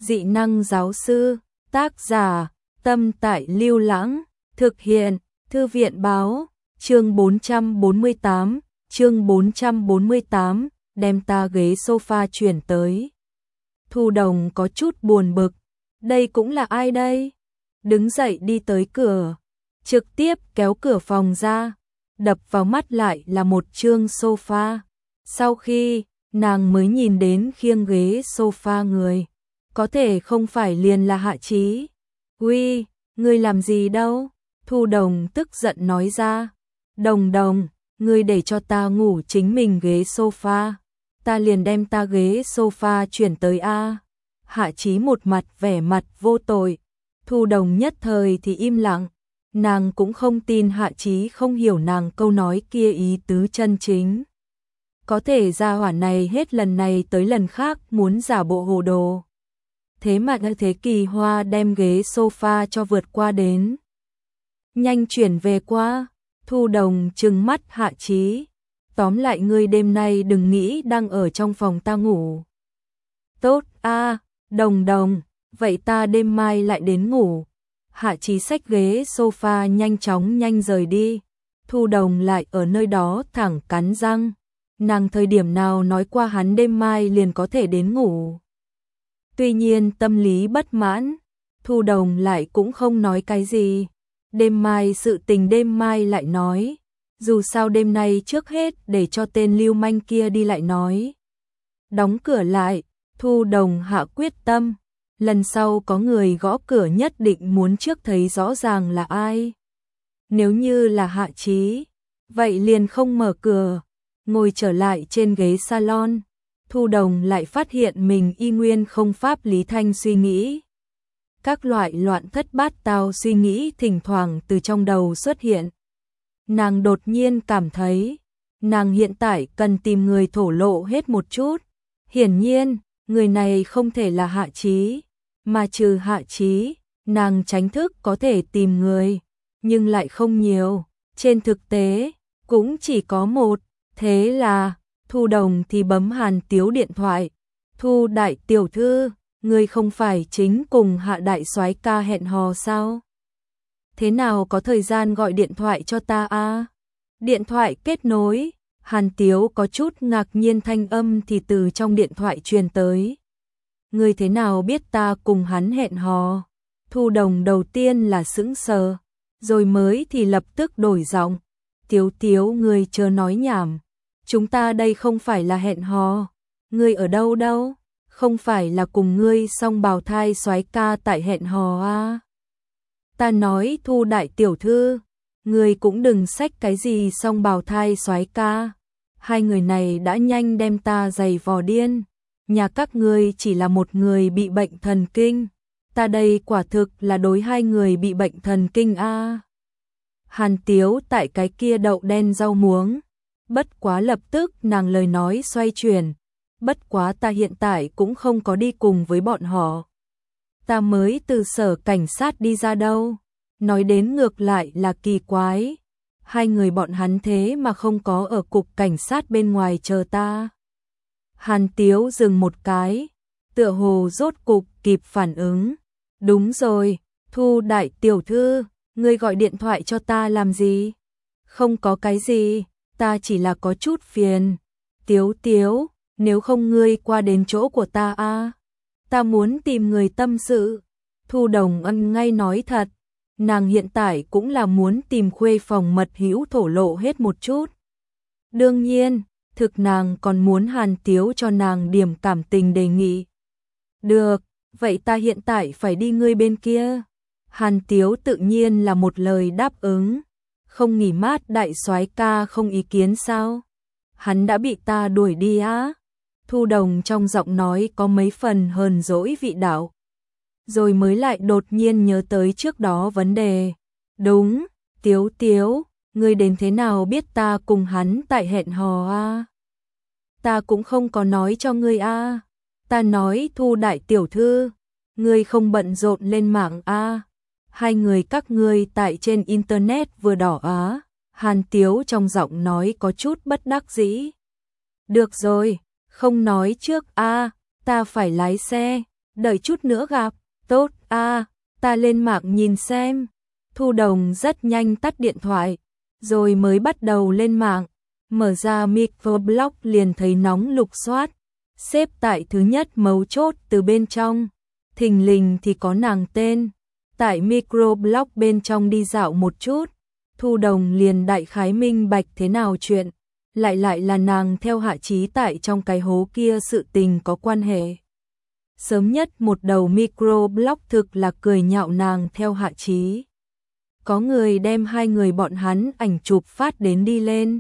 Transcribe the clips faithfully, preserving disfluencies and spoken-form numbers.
Dị năng giáo sư, tác giả, Tâm Tại Lưu Lãng, thực hiện, Thư viện báo, chương bốn trăm bốn mươi tám, chương bốn trăm bốn mươi tám, đem ta ghế sofa chuyển tới. Thu Đồng có chút buồn bực, đây cũng là ai đây? Đứng dậy đi tới cửa, trực tiếp kéo cửa phòng ra, đập vào mắt lại là một chương sofa. Sau khi nàng mới nhìn đến khiêng ghế sofa người, có thể không phải liền là Hạ Chí. Uy, ngươi làm gì đâu? Thu Đồng tức giận nói ra. Đồng Đồng, ngươi để cho ta ngủ chính mình ghế sofa, ta liền đem ta ghế sofa chuyển tới a. Hạ Chí một mặt vẻ mặt vô tội. Thu Đồng nhất thời thì im lặng, nàng cũng không tin Hạ Chí không hiểu nàng câu nói kia ý tứ chân chính. Có thể gia hỏa này hết lần này tới lần khác muốn giả bộ hồ đồ. Thế mà thế Kỳ Hoa đem ghế sofa cho vượt qua đến. Nhanh chuyển về qua. Thu Đồng trừng mắt Hạ Chí. Tóm lại ngươi đêm nay đừng nghĩ đang ở trong phòng ta ngủ. Tốt a, Đồng Đồng, vậy ta đêm mai lại đến ngủ. Hạ Chí xách ghế sofa nhanh chóng nhanh rời đi. Thu Đồng lại ở nơi đó thẳng cắn răng. Nàng thời điểm nào nói qua hắn đêm mai liền có thể đến ngủ. Tuy nhiên tâm lý bất mãn, Thu Đồng lại cũng không nói cái gì. Đêm mai sự tình đêm mai lại nói. Dù sao đêm nay trước hết để cho tên lưu manh kia đi lại nói. Đóng cửa lại, Thu Đồng hạ quyết tâm. Lần sau có người gõ cửa nhất định muốn trước thấy rõ ràng là ai. Nếu như là Hạ Chí, vậy liền không mở cửa. Ngồi trở lại trên ghế salon, Thu Đồng lại phát hiện mình y nguyên không pháp lý thanh suy nghĩ. Các loại loạn thất bát tao suy nghĩ thỉnh thoảng từ trong đầu xuất hiện. Nàng đột nhiên cảm thấy, nàng hiện tại cần tìm người thổ lộ hết một chút. Hiển nhiên, người này không thể là Hạ Chí, mà trừ Hạ Chí, nàng tránh thức có thể tìm người, nhưng lại không nhiều. Trên thực tế, cũng chỉ có một. Thế là, Thu Đồng thì bấm Hàn Tiếu điện thoại. Thu đại tiểu thư, ngươi không phải chính cùng Hạ đại soái ca hẹn hò sao? Thế nào có thời gian gọi điện thoại cho ta a? Điện thoại kết nối, Hàn Tiếu có chút ngạc nhiên thanh âm thì từ trong điện thoại truyền tới. Ngươi thế nào biết ta cùng hắn hẹn hò? Thu Đồng đầu tiên là sững sờ, rồi mới thì lập tức đổi giọng. Tiếu Tiếu, ngươi chớ nói nhảm. Chúng ta đây không phải là hẹn hò. Ngươi ở đâu đâu? Không phải là cùng ngươi song bào thai soái ca tại hẹn hò à? Ta nói Thu đại tiểu thư, ngươi cũng đừng xách cái gì song bào thai soái ca. Hai người này đã nhanh đem ta giày vò điên. Nhà các ngươi chỉ là một người bị bệnh thần kinh. Ta đây quả thực là đối hai người bị bệnh thần kinh a. À? Hàn Tiếu tại cái kia đậu đen rau muống. Bất quá lập tức nàng lời nói xoay chuyển. Bất quá ta hiện tại cũng không có đi cùng với bọn họ. Ta mới từ sở cảnh sát đi ra đâu. Nói đến ngược lại là kỳ quái. Hai người bọn hắn thế mà không có ở cục cảnh sát bên ngoài chờ ta. Hàn Tiếu dừng một cái. Tựa hồ rốt cục kịp phản ứng. Đúng rồi, Thu đại tiểu thư, ngươi gọi điện thoại cho ta làm gì? Không có cái gì, ta chỉ là có chút phiền. Tiếu Tiếu, nếu không ngươi qua đến chỗ của ta a, à? Ta muốn tìm người tâm sự. Thu Đồng ân ngay nói thật, nàng hiện tại cũng là muốn tìm khuê phòng mật hữu thổ lộ hết một chút. Đương nhiên, thực nàng còn muốn Hàn Tiếu cho nàng điểm cảm tình đề nghị. Được, vậy ta hiện tại phải đi ngươi bên kia. Hàn Tiếu tự nhiên là một lời đáp ứng. Không nghỉ mát đại soái ca không ý kiến sao? Hắn đã bị ta đuổi đi á? Thu Đồng trong giọng nói có mấy phần hờn dỗi vị đạo. Rồi mới lại đột nhiên nhớ tới trước đó vấn đề. Đúng, Tiếu Tiếu, ngươi đến thế nào biết ta cùng hắn tại hẹn hò a? Ta cũng không có nói cho ngươi a. Ta nói Thu đại tiểu thư, ngươi không bận rộn lên mạng a. Hai người các ngươi tại trên internet vừa đỏ á. Hàn Tiếu trong giọng nói có chút bất đắc dĩ. Được rồi, không nói trước a, ta phải lái xe. đợi chút nữa gặp, tốt a, ta lên mạng nhìn xem. Thu Đồng rất nhanh tắt điện thoại, rồi mới bắt đầu lên mạng, mở ra microblog liền thấy nóng lục soát, xếp tại thứ nhất mấu chốt từ bên trong, thình lình thì có nàng tên. Tại microblog bên trong đi dạo một chút, Thu Đồng liền đại khái minh bạch thế nào chuyện, lại lại là nàng theo Hạ Chí tại trong cái hố kia sự tình có quan hệ. Sớm nhất một đầu microblog thực là cười nhạo nàng theo Hạ Chí. Có người đem hai người bọn hắn ảnh chụp phát đến đi lên,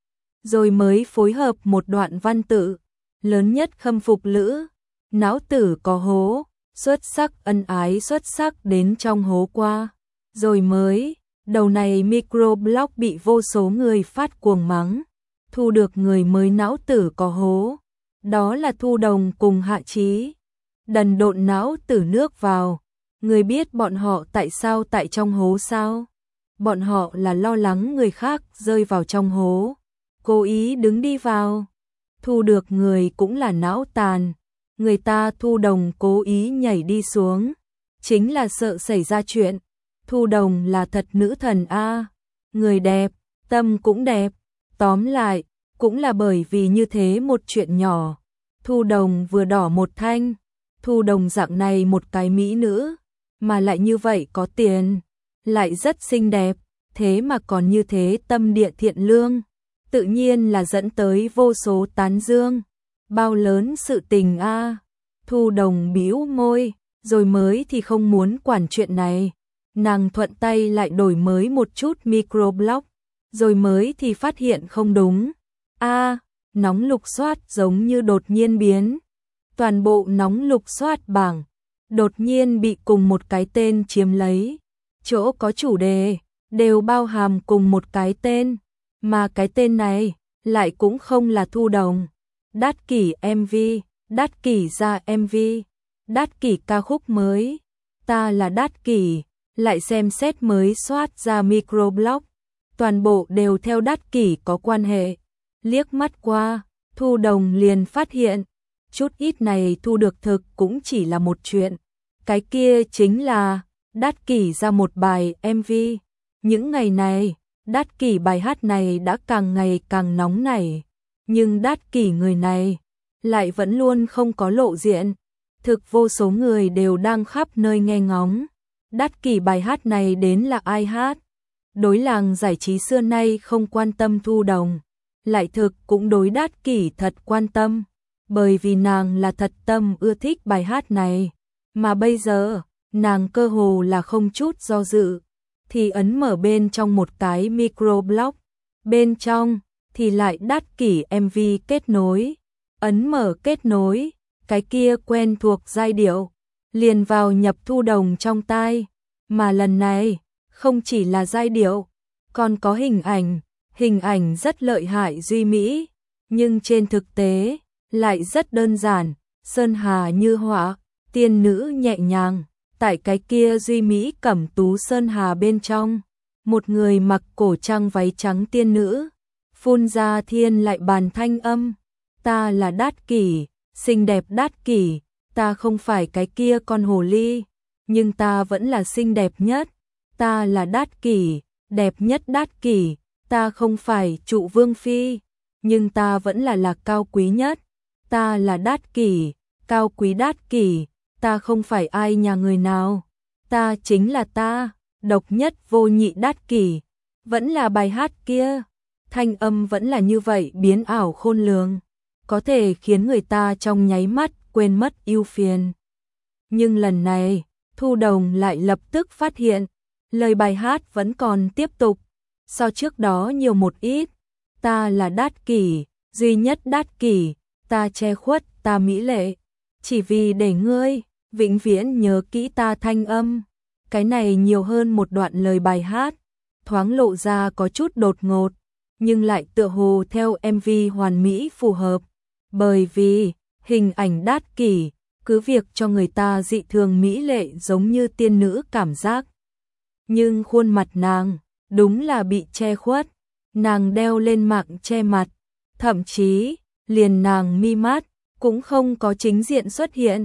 rồi mới phối hợp một đoạn văn tự, lớn nhất khâm phục lữ, não tử có hố, xuất sắc ân ái xuất sắc đến trong hố qua, rồi mới, đầu này microblog bị vô số người phát cuồng mắng, thu được người mới não tử có hố, đó là Thu Đồng cùng Hạ Chí. Đần độn não tử nước vào, người biết bọn họ tại sao tại trong hố sao? Bọn họ là lo lắng người khác rơi vào trong hố, cố ý đứng đi vào. Thu được người cũng là não tàn, người ta Thu Đồng cố ý nhảy đi xuống, chính là sợ xảy ra chuyện. Thu Đồng là thật nữ thần a, người đẹp, tâm cũng đẹp, tóm lại, cũng là bởi vì như thế một chuyện nhỏ. Thu Đồng vừa đỏ một thanh, Thu Đồng dạng này một cái mỹ nữ, mà lại như vậy có tiền, lại rất xinh đẹp, thế mà còn như thế tâm địa thiện lương, tự nhiên là dẫn tới vô số tán dương. Bao lớn sự tình a. Thu Đồng bĩu môi, rồi mới thì không muốn quản chuyện này. Nàng thuận tay lại đổi mới một chút microblog, rồi mới thì phát hiện không đúng. A, nóng lục soát giống như đột nhiên biến. Toàn bộ nóng lục soát bảng đột nhiên bị cùng một cái tên chiếm lấy. Chỗ có chủ đề đều bao hàm cùng một cái tên, mà cái tên này lại cũng không là Thu Đồng. Đát kỷ em vê, Đát kỷ ra em vê, Đát kỷ ca khúc mới. Ta là Đát kỷ, lại xem xét mới soát ra microblog, toàn bộ đều theo Đát kỷ có quan hệ. Liếc mắt qua, Thu Đồng liền phát hiện, chút ít này thu được thực cũng chỉ là một chuyện. Cái kia chính là Đát kỷ ra một bài em vê. Những ngày này, Đát kỷ bài hát này đã càng ngày càng nóng nảy, nhưng Đát kỷ người này lại vẫn luôn không có lộ diện. Thực vô số người đều đang khắp nơi nghe ngóng. Đát kỷ bài hát này đến là ai hát? Đối làng giải trí xưa nay không quan tâm Thu Đồng, lại thực cũng đối Đát kỷ thật quan tâm, bởi vì nàng là thật tâm ưa thích bài hát này, mà bây giờ, nàng cơ hồ là không chút do dự, thì ấn mở bên trong một cái microblog, bên trong thì lại Đát kỷ em vê kết nối, ấn mở kết nối, cái kia quen thuộc giai điệu, liền vào nhập Thu Đồng trong tai, mà lần này, không chỉ là giai điệu, còn có hình ảnh, hình ảnh rất lợi hại duy mỹ, nhưng trên thực tế, lại rất đơn giản, sơn hà như họa, tiên nữ nhẹ nhàng, tại cái kia duy mỹ cẩm tú sơn hà bên trong, một người mặc cổ trang váy trắng tiên nữ, phun ra thiên lại bàn thanh âm, ta là Đát kỷ, xinh đẹp Đát kỷ, ta không phải cái kia con hồ ly, nhưng ta vẫn là xinh đẹp nhất, ta là Đát kỷ, đẹp nhất Đát kỷ, ta không phải trụ vương phi, nhưng ta vẫn là là cao quý nhất, ta là Đát kỷ, cao quý Đát kỷ, ta không phải ai nhà người nào, ta chính là ta, độc nhất vô nhị Đát kỷ, vẫn là bài hát kia, thanh âm vẫn là như vậy biến ảo khôn lường, có thể khiến người ta trong nháy mắt quên mất ưu phiền. Nhưng lần này, Thu Đồng lại lập tức phát hiện, lời bài hát vẫn còn tiếp tục, so trước đó nhiều một ít, ta là Đát kỷ, duy nhất Đát kỷ, ta che khuất, ta mỹ lệ, chỉ vì để ngươi vĩnh viễn nhớ kỹ ta thanh âm. Cái này nhiều hơn một đoạn lời bài hát, thoáng lộ ra có chút đột ngột, nhưng lại tựa hồ theo em vê hoàn mỹ phù hợp, bởi vì hình ảnh Đát kỷ cứ việc cho người ta dị thường mỹ lệ giống như tiên nữ cảm giác. Nhưng khuôn mặt nàng đúng là bị che khuất, nàng đeo lên mạng che mặt, thậm chí liền nàng mi mắt cũng không có chính diện xuất hiện,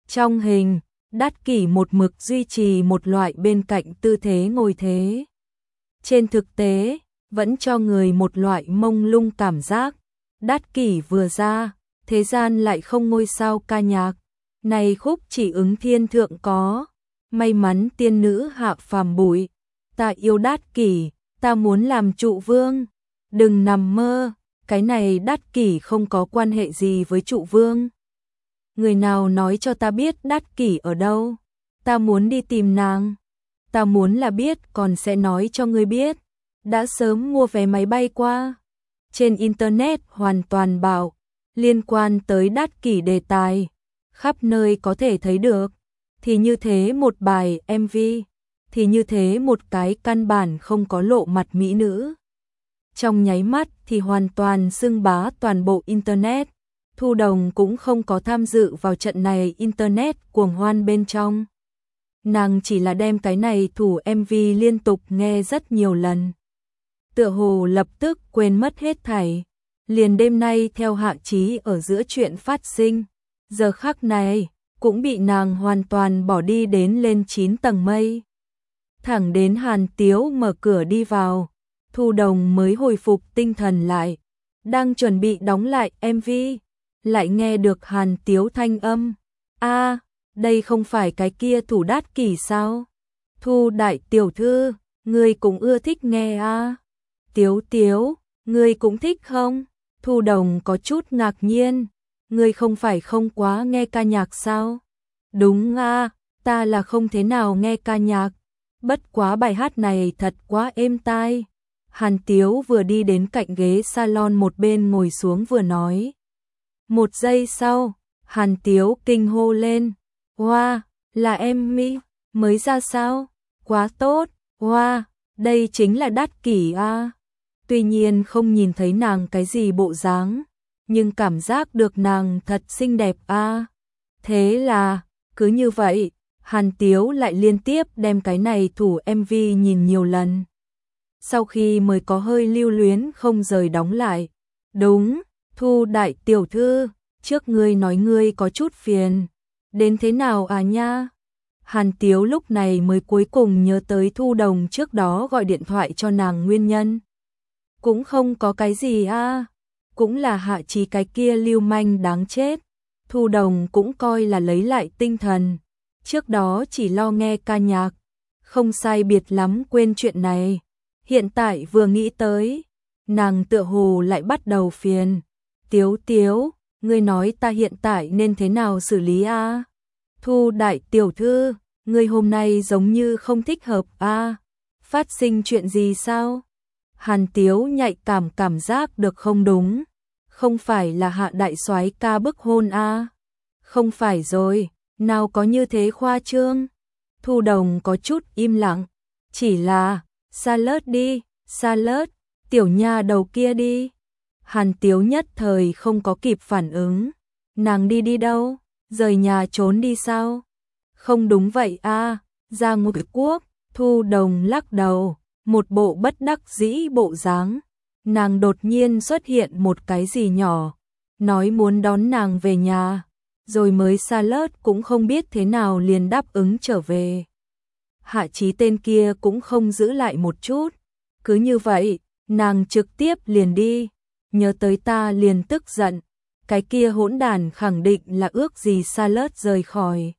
Trong hình, Đát Kỷ một mực duy trì một loại bên cạnh tư thế ngồi thế. Trên thực tế, vẫn cho người một loại mông lung cảm giác. Đát Kỷ vừa ra, thế gian lại không ngôi sao ca nhạc. Này khúc chỉ ứng thiên thượng có, may mắn tiên nữ hạ phàm bụi. Ta yêu Đát Kỷ, ta muốn làm trụ vương. Đừng nằm mơ, cái này Đát Kỷ không có quan hệ gì với trụ vương. Người nào nói cho ta biết Đát Kỷ ở đâu? Ta muốn đi tìm nàng. Ta muốn là biết còn sẽ nói cho ngươi biết. Đã sớm mua vé máy bay qua. Trên internet hoàn toàn bảo, liên quan tới Đát Kỷ đề tài, khắp nơi có thể thấy được. Thì như thế một bài em vê, thì như thế một cái căn bản không có lộ mặt mỹ nữ. Trong nháy mắt thì hoàn toàn xưng bá toàn bộ internet. Thu Đồng cũng không có tham dự vào trận này internet cuồng hoan bên trong. Nàng chỉ là đem cái này thủ em vê liên tục nghe rất nhiều lần. Tựa hồ lập tức quên mất hết thảy. Liền đêm nay theo Hạ Chí ở giữa chuyện phát sinh. Giờ khắc này, cũng bị nàng hoàn toàn bỏ đi đến lên chín tầng mây. Thẳng đến Hàn Tiếu mở cửa đi vào, Thu Đồng mới hồi phục tinh thần lại. Đang chuẩn bị đóng lại em vê, lại nghe được Hàn Tiếu thanh âm. A, đây không phải cái kia thủ Đát Kỷ sao? Thu đại tiểu thư, ngươi cũng ưa thích nghe a? À? Tiếu Tiếu, ngươi cũng thích không? Thu Đồng có chút ngạc nhiên. Ngươi không phải không quá nghe ca nhạc sao? Đúng a, à, ta là không thế nào nghe ca nhạc. Bất quá bài hát này thật quá êm tai. Hàn Tiếu vừa đi đến cạnh ghế salon một bên ngồi xuống vừa nói. Một giây sau, Hàn Tiếu kinh hô lên. Wow, là em Mỹ, mới ra sao? Quá tốt, wow, đây chính là Đát Kỷ a. À. Tuy nhiên không nhìn thấy nàng cái gì bộ dáng, nhưng cảm giác được nàng thật xinh đẹp a. À. Thế là, cứ như vậy, Hàn Tiếu lại liên tiếp đem cái này thủ em vê nhìn nhiều lần. Sau khi mới có hơi lưu luyến không rời đóng lại. Đúng, Thu đại tiểu thư, trước ngươi nói ngươi có chút phiền. Đến thế nào à nha? Hàn Tiếu lúc này mới cuối cùng nhớ tới Thu Đồng trước đó gọi điện thoại cho nàng nguyên nhân. Cũng không có cái gì a, à. Cũng là Hạ Chí cái kia lưu manh đáng chết. Thu Đồng cũng coi là lấy lại tinh thần. Trước đó chỉ lo nghe ca nhạc, không sai biệt lắm quên chuyện này. Hiện tại vừa nghĩ tới, nàng tựa hồ lại bắt đầu phiền. Tiếu Tiếu, ngươi nói ta hiện tại nên thế nào xử lý a? À? Thu đại tiểu thư, ngươi hôm nay giống như không thích hợp a. À? Phát sinh chuyện gì sao? Hàn Tiếu nhạy cảm cảm giác được không đúng. Không phải là Hạ đại soái ca bức hôn a? À? Không phải rồi, nào có như thế khoa trương. Thu Đồng có chút im lặng, chỉ là xa lớt đi, xa lớt, tiểu nha đầu kia đi. Hàn Tiếu nhất thời không có kịp phản ứng. Nàng đi đi đâu? Rời nhà trốn đi sao? Không đúng vậy a, à, ra ngục quốc. Thu Đồng lắc đầu, một bộ bất đắc dĩ bộ dáng. Nàng đột nhiên xuất hiện một cái gì nhỏ, nói muốn đón nàng về nhà, rồi mới xa lớt cũng không biết thế nào liền đáp ứng trở về. Hạ Chí tên kia cũng không giữ lại một chút. Cứ như vậy, nàng trực tiếp liền đi. Nhớ tới ta liền tức giận. Cái kia hỗn đàn khẳng định là ước gì xa lớt rời khỏi.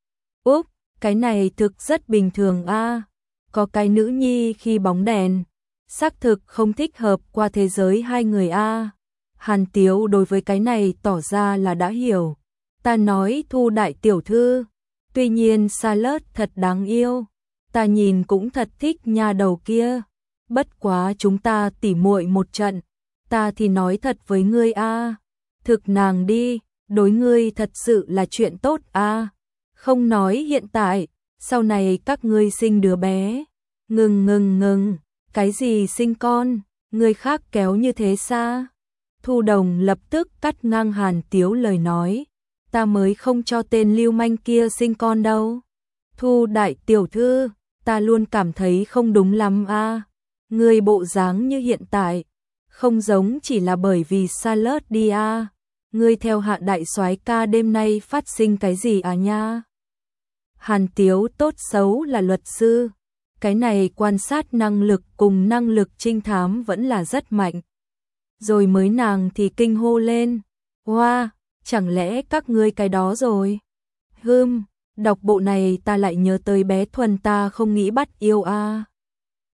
Úp, cái này thực rất bình thường a. À. Có cái nữ nhi khi bóng đèn, xác thực không thích hợp qua thế giới hai người a. À. Hàn Tiếu đối với cái này tỏ ra là đã hiểu. Ta nói Thu đại tiểu thư, tuy nhiên xa lớt thật đáng yêu. Ta nhìn cũng thật thích nha đầu kia. Bất quá chúng ta tỉ muội một trận. Ta thì nói thật với ngươi a, à. Thực nàng đi, đối ngươi thật sự là chuyện tốt a. À. Không nói hiện tại, sau này các ngươi sinh đứa bé. Ngừng ngừng ngừng, cái gì sinh con, người khác kéo như thế xa. Thu Đồng lập tức cắt ngang Hàn Tiếu lời nói. Ta mới không cho tên lưu manh kia sinh con đâu. Thu đại tiểu thư, ta luôn cảm thấy không đúng lắm a. À. Người bộ dáng như hiện tại, không giống chỉ là bởi vì xa lớt đi a. À. ngươi theo Hạ đại soái ca đêm nay phát sinh cái gì à nha? Hàn Tiếu tốt xấu là luật sư, cái này quan sát năng lực cùng năng lực trinh thám vẫn là rất mạnh. Rồi mới nàng thì kinh hô lên, hoa, chẳng lẽ các ngươi cái đó rồi? Hừm, đọc bộ này ta lại nhớ tới bé Thuần ta không nghĩ bắt yêu a. À.